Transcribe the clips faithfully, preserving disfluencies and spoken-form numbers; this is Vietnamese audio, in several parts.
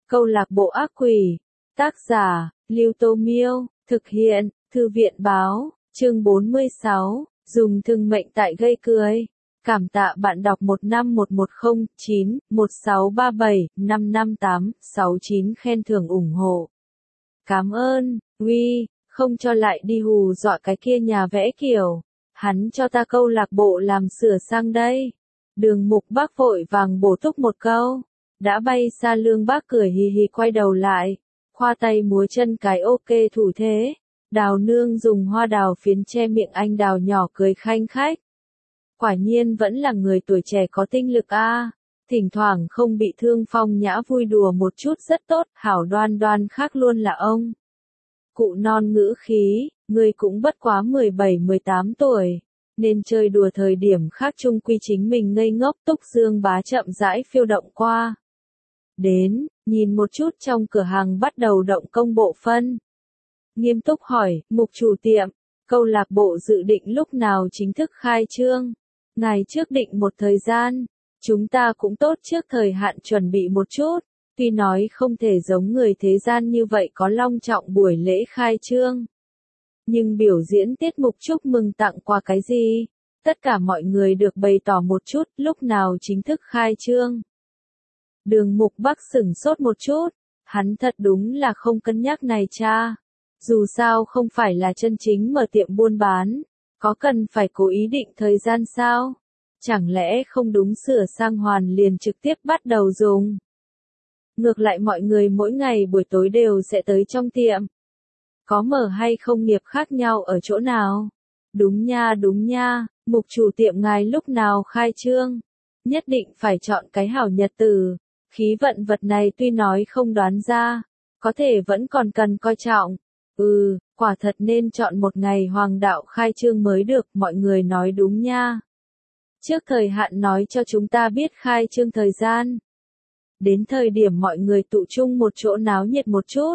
Câu lạc bộ ác quỷ. Tác giả, Lưu Tô Miêu. Thực hiện, Thư viện Báo. Chương bốn mươi sáu. Dùng thương mệnh tại gây cười. Cảm tạ bạn đọc một năm một một không chín một sáu ba bảy năm năm tám sáu chín khen thưởng ủng hộ. Cảm ơn, uy, không cho lại đi hù dọa cái kia nhà vẽ kiểu. Hắn cho ta câu lạc bộ làm sửa sang đây. Đường Mục Bác vội vàng bổ túc một câu. Đã bay xa Lương Bác cười hì hì quay đầu lại. Khoa tay múa chân cái ok thủ thế. Đào nương dùng hoa đào phiến che miệng anh đào nhỏ cười khanh khách. Quả nhiên vẫn là người tuổi trẻ có tinh lực a. À. Thỉnh thoảng không bị thương phong nhã vui đùa một chút rất tốt, hảo đoan đoan khác luôn là ông. Cụ non ngữ khí, người cũng bất quá mười bảy mười tám tuổi, nên chơi đùa thời điểm khác chung quy chính mình ngây ngốc. Túc Dương Bá chậm rãi phiêu động qua. Đến, nhìn một chút trong cửa hàng bắt đầu động công bộ phân. Nghiêm túc hỏi, Mục chủ tiệm, câu lạc bộ dự định lúc nào chính thức khai trương? Ngài trước định một thời gian, chúng ta cũng tốt trước thời hạn chuẩn bị một chút, tuy nói không thể giống người thế gian như vậy có long trọng buổi lễ khai trương. Nhưng biểu diễn tiết mục chúc mừng tặng quà cái gì? Tất cả mọi người được bày tỏ một chút, lúc nào chính thức khai trương. Đường Mục Bắc sửng sốt một chút, hắn thật đúng là không cân nhắc này cha. Dù sao không phải là chân chính mở tiệm buôn bán, có cần phải cố ý định thời gian sao? Chẳng lẽ không đúng sửa sang hoàn liền trực tiếp bắt đầu dùng? Ngược lại mọi người mỗi ngày buổi tối đều sẽ tới trong tiệm. Có mở hay không nghiệp khác nhau ở chỗ nào? Đúng nha đúng nha, Mục chủ tiệm ngài lúc nào khai trương? Nhất định phải chọn cái hảo nhật tử. Khí vận vật này tuy nói không đoán ra, có thể vẫn còn cần coi trọng. Ừ, quả thật nên chọn một ngày hoàng đạo khai trương mới được, mọi người nói đúng nha. Trước thời hạn nói cho chúng ta biết khai trương thời gian. Đến thời điểm mọi người tụ chung một chỗ náo nhiệt một chút.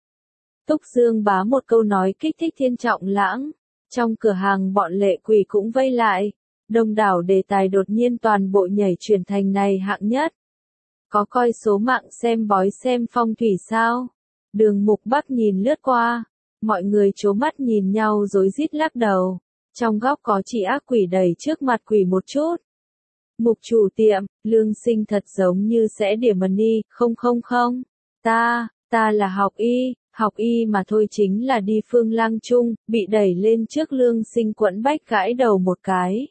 Túc Dương Bá một câu nói kích thích Thiên Trọng Lãng. Trong cửa hàng bọn lệ quỷ cũng vây lại. Đông đảo đề tài đột nhiên toàn bộ nhảy chuyển thành này hạng nhất. Có coi số mạng xem bói xem phong thủy sao? Đường Mục Bắc nhìn lướt qua. Mọi người trố mắt nhìn nhau rối rít lắc đầu. Trong góc có chỉ ác quỷ đầy trước mặt quỷ một chút. Mục chủ tiệm, Lương Sinh thật giống như sẽ điểm money, không không không. Ta, ta là học y, học y mà thôi chính là đi Phương Lang Trung, bị đẩy lên trước Lương Sinh quẫn bách gãi đầu một cái.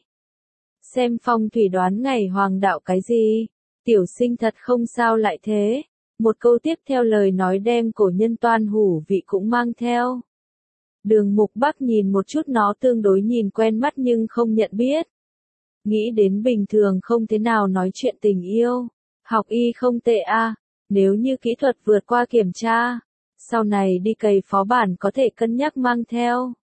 Xem phong thủy đoán ngày hoàng đạo cái gì? Tiểu Sinh thật không sao lại thế. Một câu tiếp theo lời nói đem cổ nhân toan hủ vị cũng mang theo. Đường Mục Bắc nhìn một chút nó tương đối nhìn quen mắt nhưng không nhận biết. Nghĩ đến bình thường không thế nào nói chuyện tình yêu. Học y không tệ a, à, nếu như kỹ thuật vượt qua kiểm tra. Sau này đi cày phó bản có thể cân nhắc mang theo.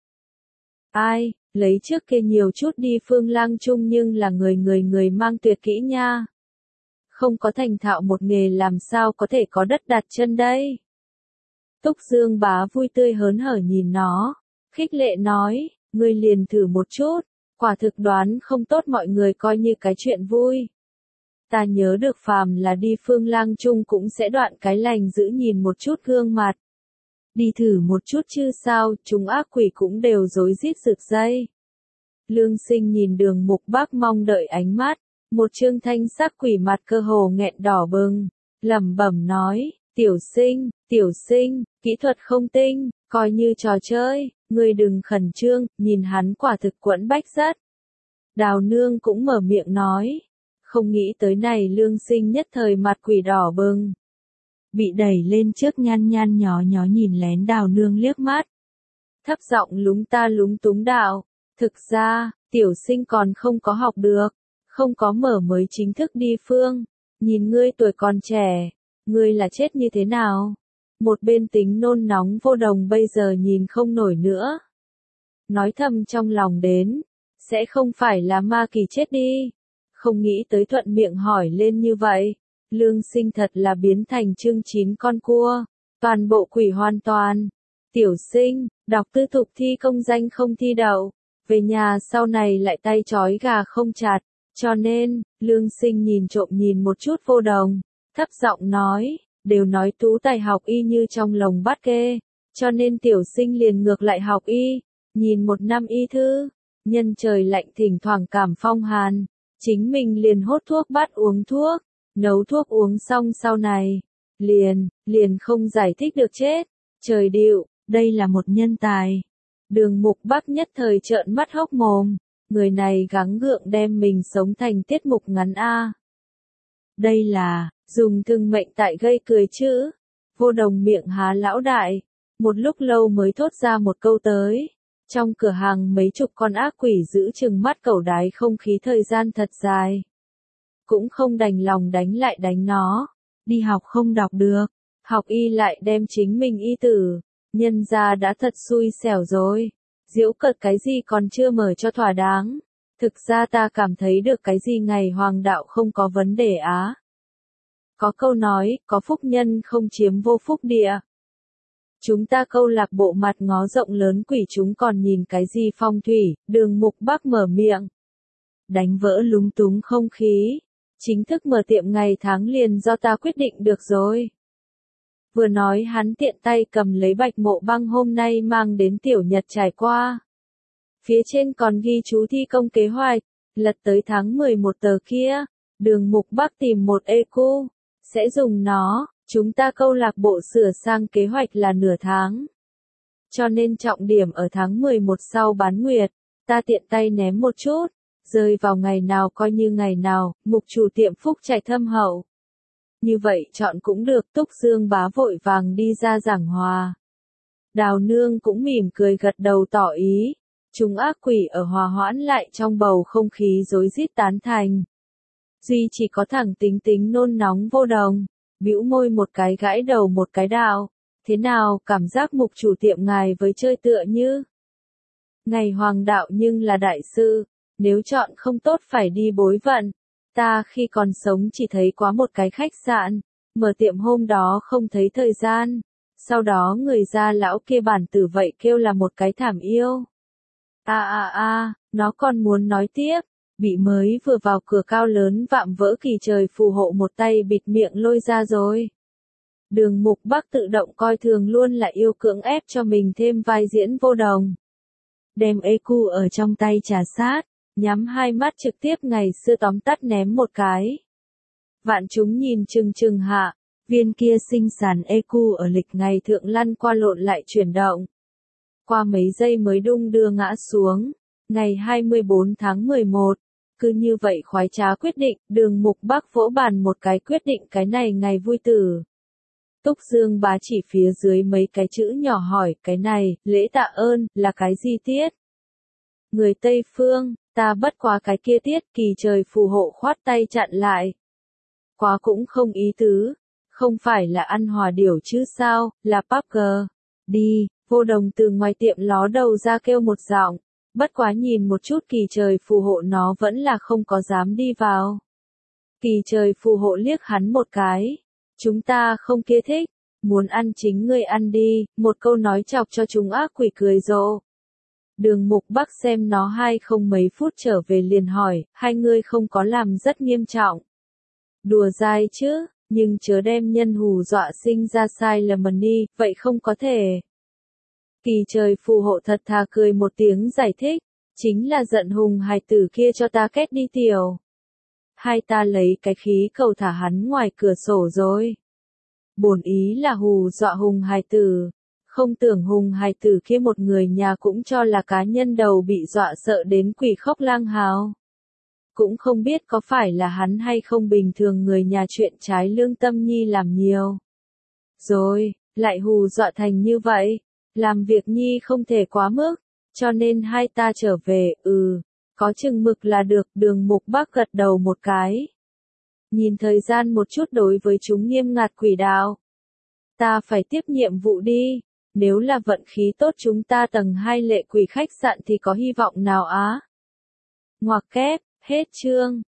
Ai, lấy trước kia nhiều chút đi Phương Lang Trung nhưng là người người người mang tuyệt kỹ nha. Không có thành thạo một nghề làm sao có thể có đất đặt chân đây. Túc Dương Bá vui tươi hớn hở nhìn nó, khích lệ nói, ngươi liền thử một chút, quả thực đoán không tốt mọi người coi như cái chuyện vui. Ta nhớ được phàm là đi Phương Lang Trung cũng sẽ đoạn cái lành giữ nhìn một chút gương mặt. Đi thử một chút chứ sao, chúng ác quỷ cũng đều rối rít rực dây. Lương Sinh nhìn Đường Mục Bắc mong đợi ánh mắt, một trương thanh sắc quỷ mặt cơ hồ nghẹn đỏ bừng, lẩm bẩm nói, tiểu Sinh, tiểu Sinh, kỹ thuật không tinh, coi như trò chơi, ngươi đừng khẩn trương, nhìn hắn quả thực quẫn bách rất. Đào nương cũng mở miệng nói, không nghĩ tới này Lương Sinh nhất thời mặt quỷ đỏ bừng. Bị đẩy lên trước nhan nhan nhó nhó nhìn lén đào nương liếc mắt. Thấp giọng lúng ta lúng túng đạo, thực ra, tiểu Sinh còn không có học được, không có mở mới chính thức đi phương, nhìn ngươi tuổi còn trẻ, ngươi là chết như thế nào? Một bên tính nôn nóng Vô Đồng bây giờ nhìn không nổi nữa. Nói thầm trong lòng đến, sẽ không phải là ma kỳ chết đi. Không nghĩ tới thuận miệng hỏi lên như vậy. Lương Sinh thật là biến thành chương chín con cua. Toàn bộ quỷ hoàn toàn. Tiểu Sinh, đọc tư thục thi công danh không thi đậu. Về nhà sau này lại tay trói gà không chặt. Cho nên, Lương Sinh nhìn trộm nhìn một chút Vô Đồng. Thấp giọng nói, đều nói tú tài học y như trong lồng bắt kê, cho nên tiểu sinh liền ngược lại học y, nhìn một năm y thư, nhân trời lạnh thỉnh thoảng cảm phong hàn, chính mình liền hốt thuốc bắt uống thuốc, nấu thuốc uống xong sau này, liền, liền không giải thích được chết, trời điệu, đây là một nhân tài. Đường Mục Bắc nhất thời trợn mắt hốc mồm, người này gắng gượng đem mình sống thành tiết mục ngắn a. Đây là, dùng thương mệnh tại gây cười chữ, Vô Đồng miệng há lão đại, một lúc lâu mới thốt ra một câu tới. Trong cửa hàng mấy chục con ác quỷ giữ chừng mắt cẩu đái không khí thời gian thật dài. Cũng không đành lòng đánh lại đánh nó, đi học không đọc được, học y lại đem chính mình y tử, nhân ra đã thật xui xẻo rồi, giễu cợt cái gì còn chưa mở cho thỏa đáng, thực ra ta cảm thấy được cái gì ngày hoàng đạo không có vấn đề á. Có câu nói, có phúc nhân không chiếm vô phúc địa. Chúng ta câu lạc bộ mặt ngó rộng lớn quỷ chúng còn nhìn cái gì phong thủy, Đường Mục Bắc mở miệng. Đánh vỡ lúng túng không khí, chính thức mở tiệm ngày tháng liền do ta quyết định được rồi. Vừa nói hắn tiện tay cầm lấy Bạch Mộ Băng hôm nay mang đến tiểu nhật trải qua. Phía trên còn ghi chú thi công kế hoạch, lật tới tháng mười một tờ kia, Đường Mục Bắc tìm một e cu, sẽ dùng nó. Chúng ta câu lạc bộ sửa sang kế hoạch là nửa tháng. Cho nên trọng điểm ở tháng mười một sau bán nguyệt, ta tiện tay ném một chút, rơi vào ngày nào coi như ngày nào, mục chủ tiệm phúc trạch thâm hậu. Như vậy chọn cũng được, Túc Dương Bá vội vàng đi ra giảng hòa. Đào Nương cũng mỉm cười gật đầu tỏ ý, chúng ác quỷ ở hòa hoãn lại trong bầu không khí rối rít tán thành. Duy chỉ có thằng Tính Tính nôn nóng Vô Đồng. Bĩu môi một cái gãi đầu một cái đạo, thế nào cảm giác mục chủ tiệm ngài với chơi tựa như. Ngày hoàng đạo nhưng là đại sư, nếu chọn không tốt phải đi bối vận, ta khi còn sống chỉ thấy quá một cái khách sạn, mở tiệm hôm đó không thấy thời gian, sau đó người gia lão kia bản tử vậy kêu là một cái thảm yêu. A a a, nó còn muốn nói tiếp. Bị mới vừa vào cửa cao lớn vạm vỡ kỳ trời phù hộ một tay bịt miệng lôi ra rồi. Đường Mục Bắc tự động coi thường luôn là yêu cưỡng ép cho mình thêm vai diễn Vô Đồng. Đem e cu ở trong tay trà sát, nhắm hai mắt trực tiếp ngày xưa tóm tắt ném một cái. Vạn chúng nhìn chừng chừng hạ, viên kia sinh sản e cu ở lịch ngày thượng lăn qua lộn lại chuyển động. Qua mấy giây mới đung đưa ngã xuống, ngày hai mươi bốn tháng mười một. Cứ như vậy khoái trá quyết định, Đường Mục Bắc vỗ bàn một cái quyết định cái này ngày vui tử. Túc Dương Bá chỉ phía dưới mấy cái chữ nhỏ hỏi, cái này, lễ tạ ơn, là cái gì tiết? Người Tây Phương, ta bất quá cái kia tiết, kỳ trời phù hộ khoát tay chặn lại. Quá cũng không ý tứ, không phải là ăn hòa điểu chứ sao, là pắp gờ. Đi, Vô Đồng từ ngoài tiệm ló đầu ra kêu một giọng. Bất quá nhìn một chút kỳ trời phù hộ nó vẫn là không có dám đi vào. Kỳ trời phù hộ liếc hắn một cái. Chúng ta không kia thích, muốn ăn chính ngươi ăn đi, một câu nói chọc cho chúng ác quỷ cười rộ. Đường Mục Bắc xem nó hai không mấy phút trở về liền hỏi, hai ngươi không có làm rất nghiêm trọng. Đùa dai chứ, nhưng chớ đem nhân hù dọa sinh ra sai lầm đi, vậy không có thể. Kỳ trời phù hộ thật thà cười một tiếng giải thích, chính là giận hùng hài tử kia cho ta kết đi tiểu. Hai ta lấy cái khí cầu thả hắn ngoài cửa sổ rồi. Bổn ý là hù dọa hùng hài tử, không tưởng hùng hài tử kia một người nhà cũng cho là cá nhân đầu bị dọa sợ đến quỷ khóc lang hào. Cũng không biết có phải là hắn hay không bình thường người nhà chuyện trái lương tâm nhi làm nhiều. Rồi, lại hù dọa thành như vậy. Làm việc nhi không thể quá mức, cho nên hai ta trở về, ừ, có chừng mực là được, Đường Mục Bắc gật đầu một cái. Nhìn thời gian một chút đối với chúng nghiêm ngặt quỷ đạo. Ta phải tiếp nhiệm vụ đi, nếu là vận khí tốt chúng ta tầng hai lệ quỷ khách sạn thì có hy vọng nào á. Ngoặc kép, hết chương.